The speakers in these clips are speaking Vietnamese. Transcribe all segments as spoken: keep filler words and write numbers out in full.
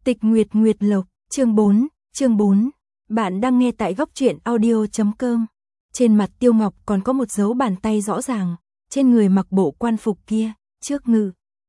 Tịch Nguyệt Nguyệt Lộc, chương bốn, chương bốn. Bạn đang nghe tại góc truyện audio chấm com. Trên mặt Tiêu Ngọc còn có một dấu bàn tay rõ ràng, trên người mặc bộ quan phục kia, trước ngực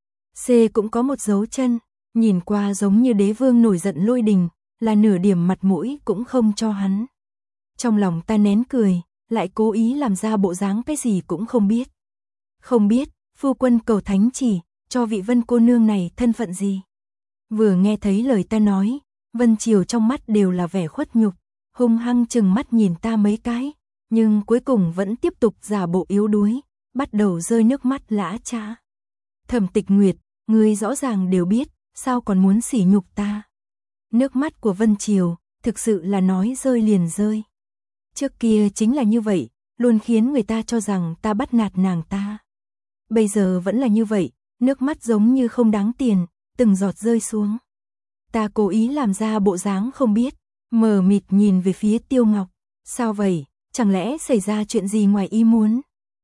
C cũng có một dấu chân, nhìn qua giống như đế vương nổi giận lôi đình, là nửa điểm mặt mũi cũng không cho hắn. Trong lòng ta nén cười, lại cố ý làm ra bộ dáng cái gì cũng không biết. Không biết, phu quân cầu thánh chỉ, cho vị Vân cô nương này thân phận gì? Vừa nghe thấy lời ta nói, Vân Triều trong mắt đều là vẻ khuất nhục, hung hăng chừng mắt nhìn ta mấy cái, nhưng cuối cùng vẫn tiếp tục giả bộ yếu đuối, bắt đầu rơi nước mắt lã chã. Thẩm Tịch Nguyệt, ngươi rõ ràng đều biết, sao còn muốn sỉ nhục ta? Nước mắt của Vân Triều, thực sự là nói rơi liền rơi. Trước kia chính là như vậy, luôn khiến người ta cho rằng ta bắt nạt nàng ta. Bây giờ vẫn là như vậy, nước mắt giống như không đáng tiền, từng giọt rơi xuống. Ta cố ý làm ra bộ dáng không biết, mờ mịt nhìn về phía Tiêu Ngọc. Sao vậy, chẳng lẽ xảy ra chuyện gì ngoài ý muốn?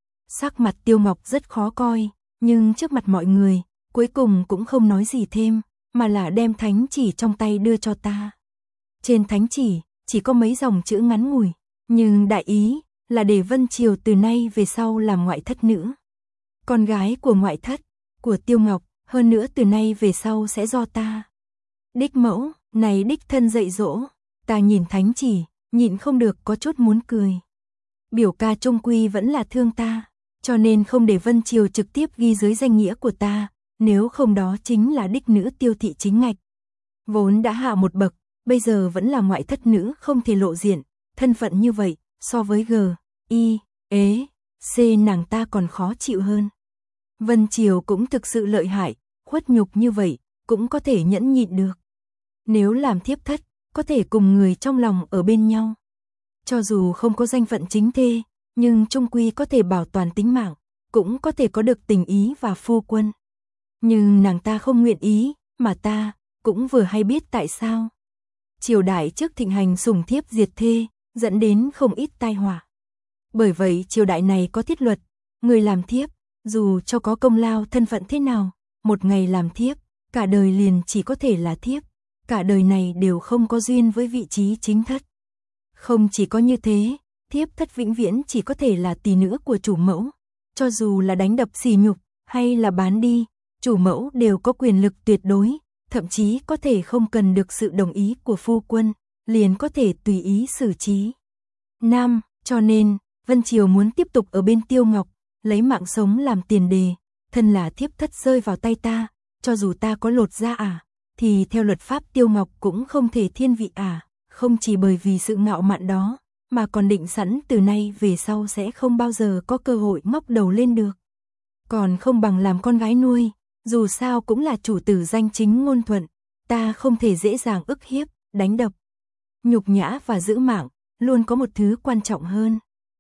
Sắc mặt Tiêu Ngọc rất khó coi, nhưng trước mặt mọi người, cuối cùng cũng không nói gì thêm, mà là đem thánh chỉ trong tay đưa cho ta. Trên thánh chỉ, chỉ có mấy dòng chữ ngắn ngủi, nhưng đại ý là để Vân Triều từ nay về sau làm ngoại thất nữ. Con gái của ngoại thất, của Tiêu Ngọc, hơn nữa từ nay về sau sẽ do ta. Đích mẫu, này đích thân dạy dỗ, ta nhìn thánh chỉ, nhịn không được có chút muốn cười. Biểu ca trung quy vẫn là thương ta, cho nên không để Vân Triều trực tiếp ghi dưới danh nghĩa của ta, nếu không đó chính là đích nữ Tiêu thị chính ngạch. Vốn đã hạ một bậc, bây giờ vẫn là ngoại thất nữ không thể lộ diện, thân phận như vậy, so với G, I, ế, C nàng ta còn khó chịu hơn. Vân Triều cũng thực sự lợi hại, khuất nhục như vậy, cũng có thể nhẫn nhịn được. Nếu làm thiếp thất, có thể cùng người trong lòng ở bên nhau. Cho dù không có danh phận chính thê, nhưng chung quy có thể bảo toàn tính mạng, cũng có thể có được tình ý và phu quân. Nhưng nàng ta không nguyện ý, mà ta, cũng vừa hay biết tại sao. Triều đại trước thịnh hành sủng thiếp diệt thê, dẫn đến không ít tai họa. Bởi vậy triều đại này có thiết luật, người làm thiếp, dù cho có công lao thân phận thế nào, một ngày làm thiếp, cả đời liền chỉ có thể là thiếp, cả đời này đều không có duyên với vị trí chính thất. Không chỉ có như thế, thiếp thất vĩnh viễn chỉ có thể là tỳ nữ của chủ mẫu, cho dù là đánh đập sỉ nhục, hay là bán đi, chủ mẫu đều có quyền lực tuyệt đối, thậm chí có thể không cần được sự đồng ý của phu quân, liền có thể tùy ý xử trí. Nam, cho nên, Vân Triều muốn tiếp tục ở bên Tiêu Ngọc, lấy mạng sống làm tiền đề, thân là thiếp thất rơi vào tay ta, cho dù ta có lột da à, thì theo luật pháp Tiêu Ngọc cũng không thể thiên vị à, không chỉ bởi vì sự ngạo mạn đó, mà còn định sẵn từ nay về sau sẽ không bao giờ có cơ hội ngóc đầu lên được. Còn không bằng làm con gái nuôi, dù sao cũng là chủ tử danh chính ngôn thuận, ta không thể dễ dàng ức hiếp, đánh đập. Nhục nhã và giữ mạng, luôn có một thứ quan trọng hơn.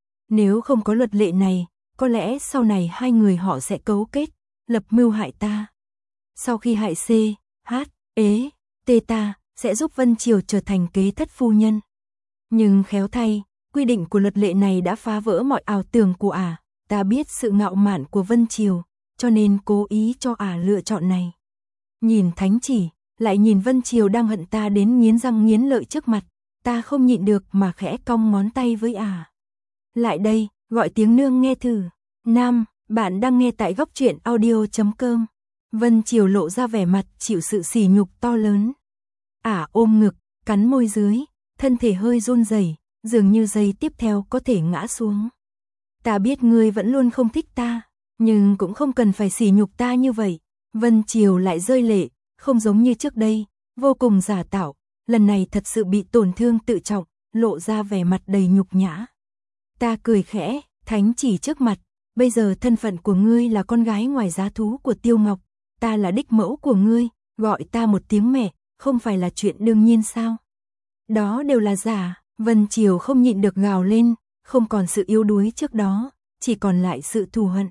Nếu không có luật lệ này, có lẽ sau này hai người họ sẽ cấu kết, lập mưu hại ta. Sau khi hại C, H, ế, T ta, sẽ giúp Vân Triều trở thành kế thất phu nhân. Nhưng khéo thay, quy định của luật lệ này đã phá vỡ mọi ảo tưởng của ả, ta biết sự ngạo mạn của Vân Triều, cho nên cố ý cho ả lựa chọn này. Nhìn thánh chỉ, lại nhìn Vân Triều đang hận ta đến nghiến răng nghiến lợi trước mặt, ta không nhịn được mà khẽ cong ngón tay với ả. Lại đây, gọi tiếng nương nghe thử. Nam, bạn đang nghe tại góc truyện audio chấm com. Vân Triều lộ ra vẻ mặt chịu sự sỉ nhục to lớn. Ả ôm ngực, cắn môi dưới, thân thể hơi run rẩy, dường như giây tiếp theo có thể ngã xuống. Ta biết ngươi vẫn luôn không thích ta, nhưng cũng không cần phải sỉ nhục ta như vậy. Vân Triều lại rơi lệ, không giống như trước đây, vô cùng giả tạo, lần này thật sự bị tổn thương tự trọng, lộ ra vẻ mặt đầy nhục nhã. Ta cười khẽ, thánh chỉ trước mặt, bây giờ thân phận của ngươi là con gái ngoài giá thú của Tiêu Ngọc, ta là đích mẫu của ngươi, gọi ta một tiếng mẹ, không phải là chuyện đương nhiên sao? Đó đều là giả, Vân Triều không nhịn được gào lên, không còn sự yếu đuối trước đó, chỉ còn lại sự thù hận.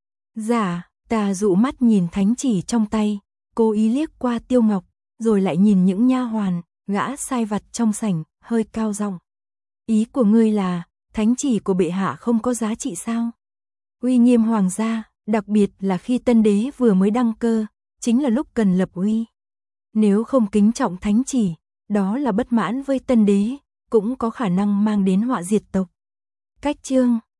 Giả, ta dụ mắt nhìn thánh chỉ trong tay, cố ý liếc qua Tiêu Ngọc, rồi lại nhìn những nha hoàn, gã sai vặt trong sảnh, hơi cao giọng. Ý của ngươi là, thánh chỉ của bệ hạ không có giá trị sao? Uy nghiêm hoàng gia, đặc biệt là khi tân đế vừa mới đăng cơ, chính là lúc cần lập uy. Nếu không kính trọng thánh chỉ, đó là bất mãn với tân đế, cũng có khả năng mang đến họa diệt tộc. Cách chương